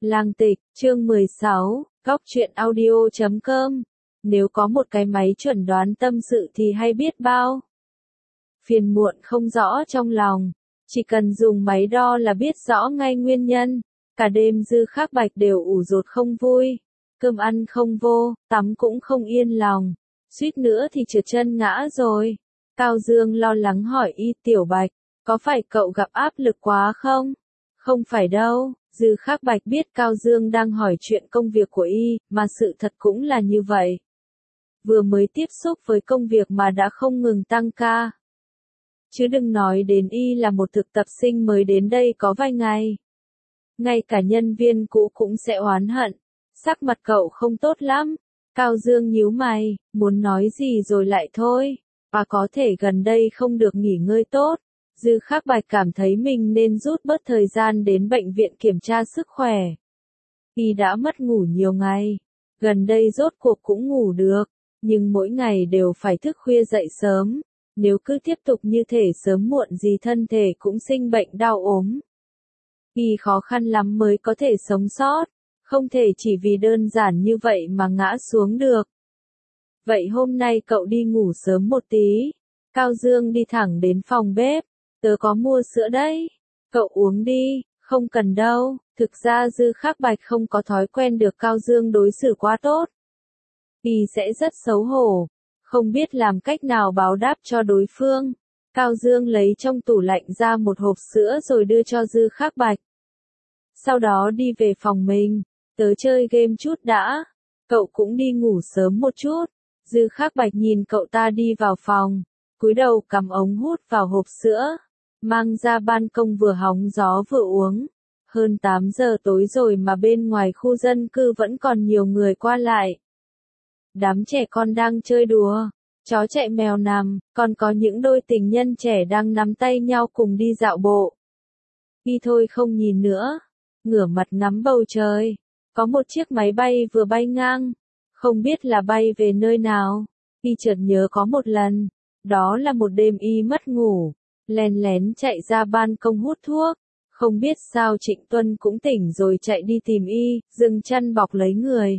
Lang Tịch, chương 16, Góc truyện audio.com. Nếu có một cái máy chuẩn đoán tâm sự thì hay biết bao. Phiền muộn không rõ trong lòng, chỉ cần dùng máy đo là biết rõ ngay nguyên nhân. Cả đêm Dư Khắc Bạch đều ủ rột không vui, cơm ăn không vô, tắm cũng không yên lòng, suýt nữa thì trượt chân ngã rồi. Cao Dương lo lắng hỏi Tiểu Bạch, có phải cậu gặp áp lực quá không? Không phải đâu. Dư Khắc Bạch biết Cao Dương đang hỏi chuyện công việc của mà sự thật cũng là như vậy. Vừa mới tiếp xúc với công việc mà đã không ngừng tăng ca. Chứ đừng nói đến là một thực tập sinh mới đến đây có vài ngày. Ngay cả nhân viên cũ cũng sẽ oán hận. Sắc mặt cậu không tốt lắm. Cao Dương nhíu mày, muốn nói gì rồi lại thôi. Và có thể gần đây không được nghỉ ngơi tốt. Dư Khắc Bạch cảm thấy mình nên rút bớt thời gian đến bệnh viện kiểm tra sức khỏe. Đã mất ngủ nhiều ngày, gần đây rốt cuộc cũng ngủ được, nhưng mỗi ngày đều phải thức khuya dậy sớm. Nếu cứ tiếp tục như thể sớm muộn gì thân thể cũng sinh bệnh đau ốm. Khó khăn lắm mới có thể sống sót, không thể chỉ vì đơn giản như vậy mà ngã xuống được. Vậy hôm nay cậu đi ngủ sớm một tí. Cao Dương đi thẳng đến phòng bếp. Tớ có mua sữa đấy. Cậu uống đi. Không cần đâu. Thực ra Dư Khắc Bạch không có thói quen được Cao Dương đối xử quá tốt. Sẽ rất xấu hổ. Không biết làm cách nào báo đáp cho đối phương. Cao Dương lấy trong tủ lạnh ra một hộp sữa rồi đưa cho Dư Khắc Bạch. Sau đó đi về phòng mình. Tớ chơi game chút đã. Cậu cũng đi ngủ sớm một chút. Dư Khắc Bạch nhìn cậu ta đi vào phòng. Cúi đầu cắm ống hút vào hộp sữa. Mang ra ban công vừa hóng gió vừa uống. Hơn 8 giờ tối rồi mà bên ngoài khu dân cư vẫn còn nhiều người qua lại. Đám trẻ con đang chơi đùa, chó chạy mèo nằm, còn có những đôi tình nhân trẻ đang nắm tay nhau cùng đi dạo bộ. Thôi không nhìn nữa, ngửa mặt ngắm bầu trời. Có một chiếc máy bay vừa bay ngang, không biết là bay về nơi nào. Chợt nhớ có một lần, đó là một đêm mất ngủ, lén lén chạy ra ban công hút thuốc. Không biết sao Trịnh Tuân cũng tỉnh rồi chạy đi tìm dừng chăn bọc lấy người.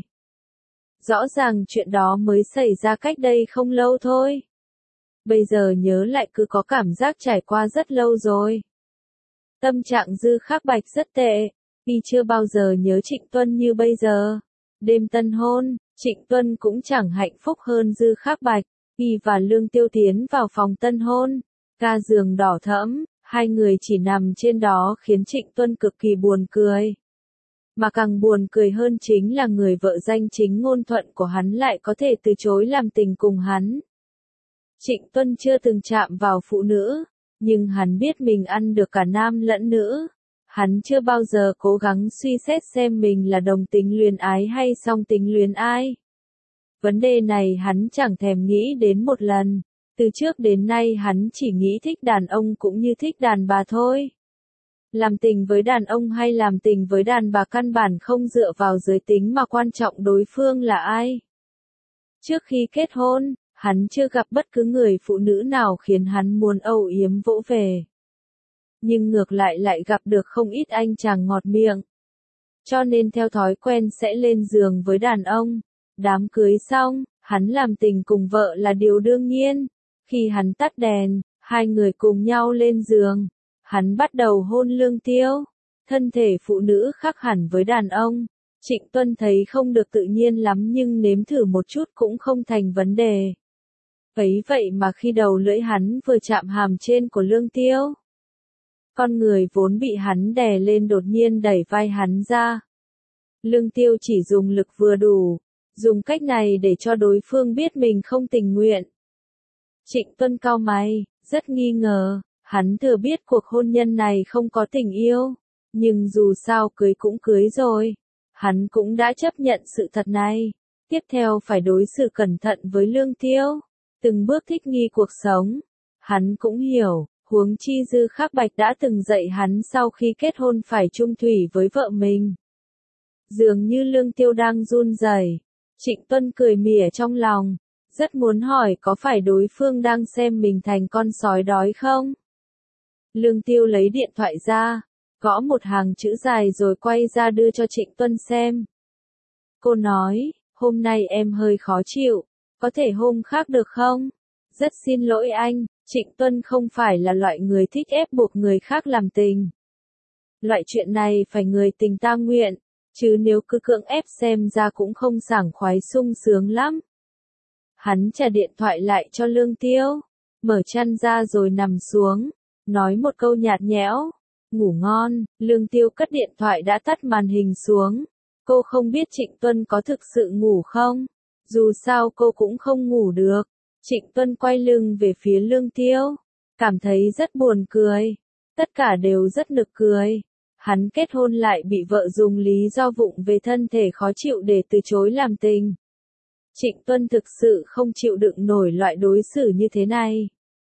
Rõ ràng chuyện đó mới xảy ra cách đây không lâu thôi. Bây giờ nhớ lại cứ có cảm giác trải qua rất lâu rồi. Tâm trạng Dư Khắc Bạch rất tệ. Chưa bao giờ nhớ Trịnh Tuân như bây giờ. Đêm tân hôn, Trịnh Tuân cũng chẳng hạnh phúc hơn Dư Khắc Bạch. Và Lương Tiêu tiến vào phòng tân hôn. Ga giường đỏ thẫm, hai người chỉ nằm trên đó khiến Trịnh Tuân cực kỳ buồn cười. Mà càng buồn cười hơn chính là người vợ danh chính ngôn thuận của hắn lại có thể từ chối làm tình cùng hắn. Trịnh Tuân chưa từng chạm vào phụ nữ, nhưng hắn biết mình ăn được cả nam lẫn nữ. Hắn chưa bao giờ cố gắng suy xét xem mình là đồng tính luyến ái hay song tính luyến ái. Vấn đề này hắn chẳng thèm nghĩ đến một lần. Từ trước đến nay hắn chỉ nghĩ thích đàn ông cũng như thích đàn bà thôi. Làm tình với đàn ông hay làm tình với đàn bà căn bản không dựa vào giới tính mà quan trọng đối phương là ai. Trước khi kết hôn, hắn chưa gặp bất cứ người phụ nữ nào khiến hắn muốn âu yếm vỗ về. Nhưng ngược lại gặp được không ít anh chàng ngọt miệng. Cho nên theo thói quen sẽ lên giường với đàn ông. Đám cưới xong, hắn làm tình cùng vợ là điều đương nhiên. Khi hắn tắt đèn, hai người cùng nhau lên giường. Hắn bắt đầu hôn Lương Tiêu. Thân thể phụ nữ khác hẳn với đàn ông. Trịnh Tuân thấy không được tự nhiên lắm nhưng nếm thử một chút cũng không thành vấn đề. Vậy mà khi đầu lưỡi hắn vừa chạm hàm trên của Lương Tiêu. Con người vốn bị hắn đè lên đột nhiên đẩy vai hắn ra. Lương Tiêu chỉ dùng lực vừa đủ. Dùng cách này để cho đối phương biết mình không tình nguyện. Trịnh Tuân cau mày, rất nghi ngờ. Hắn thừa biết cuộc hôn nhân này không có tình yêu, nhưng dù sao cưới cũng cưới rồi. Hắn cũng đã chấp nhận sự thật này. Tiếp theo phải đối xử cẩn thận với Lương Tiêu, từng bước thích nghi cuộc sống. Hắn cũng hiểu, huống chi Dư Khắc Bạch đã từng dạy hắn sau khi kết hôn phải chung thủy với vợ mình. Dường như Lương Tiêu đang run rẩy. Trịnh Tuân cười mỉa trong lòng, rất muốn hỏi có phải đối phương đang xem mình thành con sói đói không? Lương Tiêu lấy điện thoại ra, gõ một hàng chữ dài rồi quay ra đưa cho Trịnh Tuân xem. Cô nói, hôm nay em hơi khó chịu, có thể hôm khác được không? Rất xin lỗi anh, Trịnh Tuân không phải là loại người thích ép buộc người khác làm tình. Loại chuyện này phải người tình ta nguyện, chứ nếu cứ cưỡng ép xem ra cũng không sảng khoái sung sướng lắm. Hắn trả điện thoại lại cho Lương Tiêu, mở chăn ra rồi nằm xuống, nói một câu nhạt nhẽo, ngủ ngon. Lương Tiêu cất điện thoại đã tắt màn hình xuống. Cô không biết Trịnh Tuân có thực sự ngủ không? Dù sao cô cũng không ngủ được. Trịnh Tuân quay lưng về phía Lương Tiêu, cảm thấy rất buồn cười. Tất cả đều rất nực cười. Hắn kết hôn lại bị vợ dùng lý do vụng về thân thể khó chịu để từ chối làm tình. Trịnh Tuân thực sự không chịu đựng nổi loại đối xử như thế này.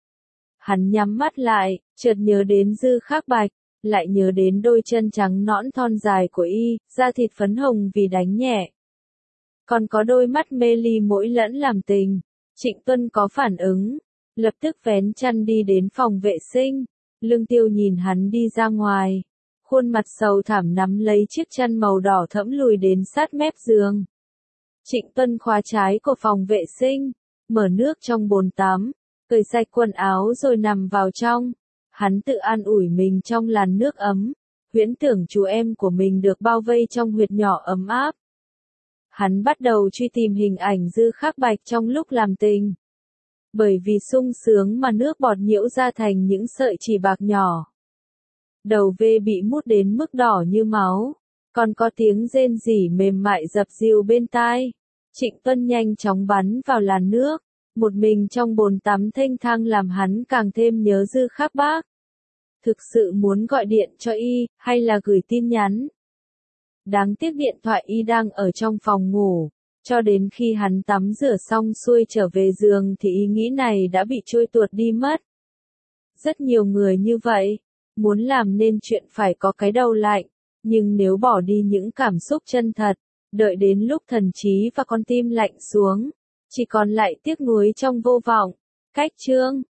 Hắn nhắm mắt lại, chợt nhớ đến Dư Khắc Bạch, lại nhớ đến đôi chân trắng nõn thon dài của y, da thịt phấn hồng vì đánh nhẹ. Còn có đôi mắt mê ly mỗi lẫn làm tình. Trịnh Tuân có phản ứng, lập tức vén chăn đi đến phòng vệ sinh. Lương Tiêu nhìn hắn đi ra ngoài, khuôn mặt sầu thảm nắm lấy chiếc chăn màu đỏ thẫm lùi đến sát mép giường. Trịnh Tuân khóa trái của phòng vệ sinh, mở nước trong bồn tắm, cởi sạch quần áo rồi nằm vào trong. Hắn tự an ủi mình trong làn nước ấm, huyễn tưởng chú em của mình được bao vây trong huyệt nhỏ ấm áp. Hắn bắt đầu truy tìm hình ảnh Dư Khắc Bạch trong lúc làm tình. Bởi vì sung sướng mà nước bọt nhiễu ra thành những sợi chỉ bạc nhỏ. Đầu V bị mút đến mức đỏ như máu, còn có tiếng rên rỉ mềm mại dập dìu bên tai. Trịnh Tuân nhanh chóng bắn vào làn nước, một mình trong bồn tắm thênh thang làm hắn càng thêm nhớ Dư Khắc Bác. Thực sự muốn gọi điện cho y, hay là gửi tin nhắn. Đáng tiếc điện thoại y đang ở trong phòng ngủ, cho đến khi hắn tắm rửa xong xuôi trở về giường thì ý nghĩ này đã bị trôi tuột đi mất. Rất nhiều người như vậy, muốn làm nên chuyện phải có cái đầu lạnh, nhưng nếu bỏ đi những cảm xúc chân thật, đợi đến lúc thần trí và con tim lạnh xuống, chỉ còn lại tiếc nuối trong vô vọng. Cách chương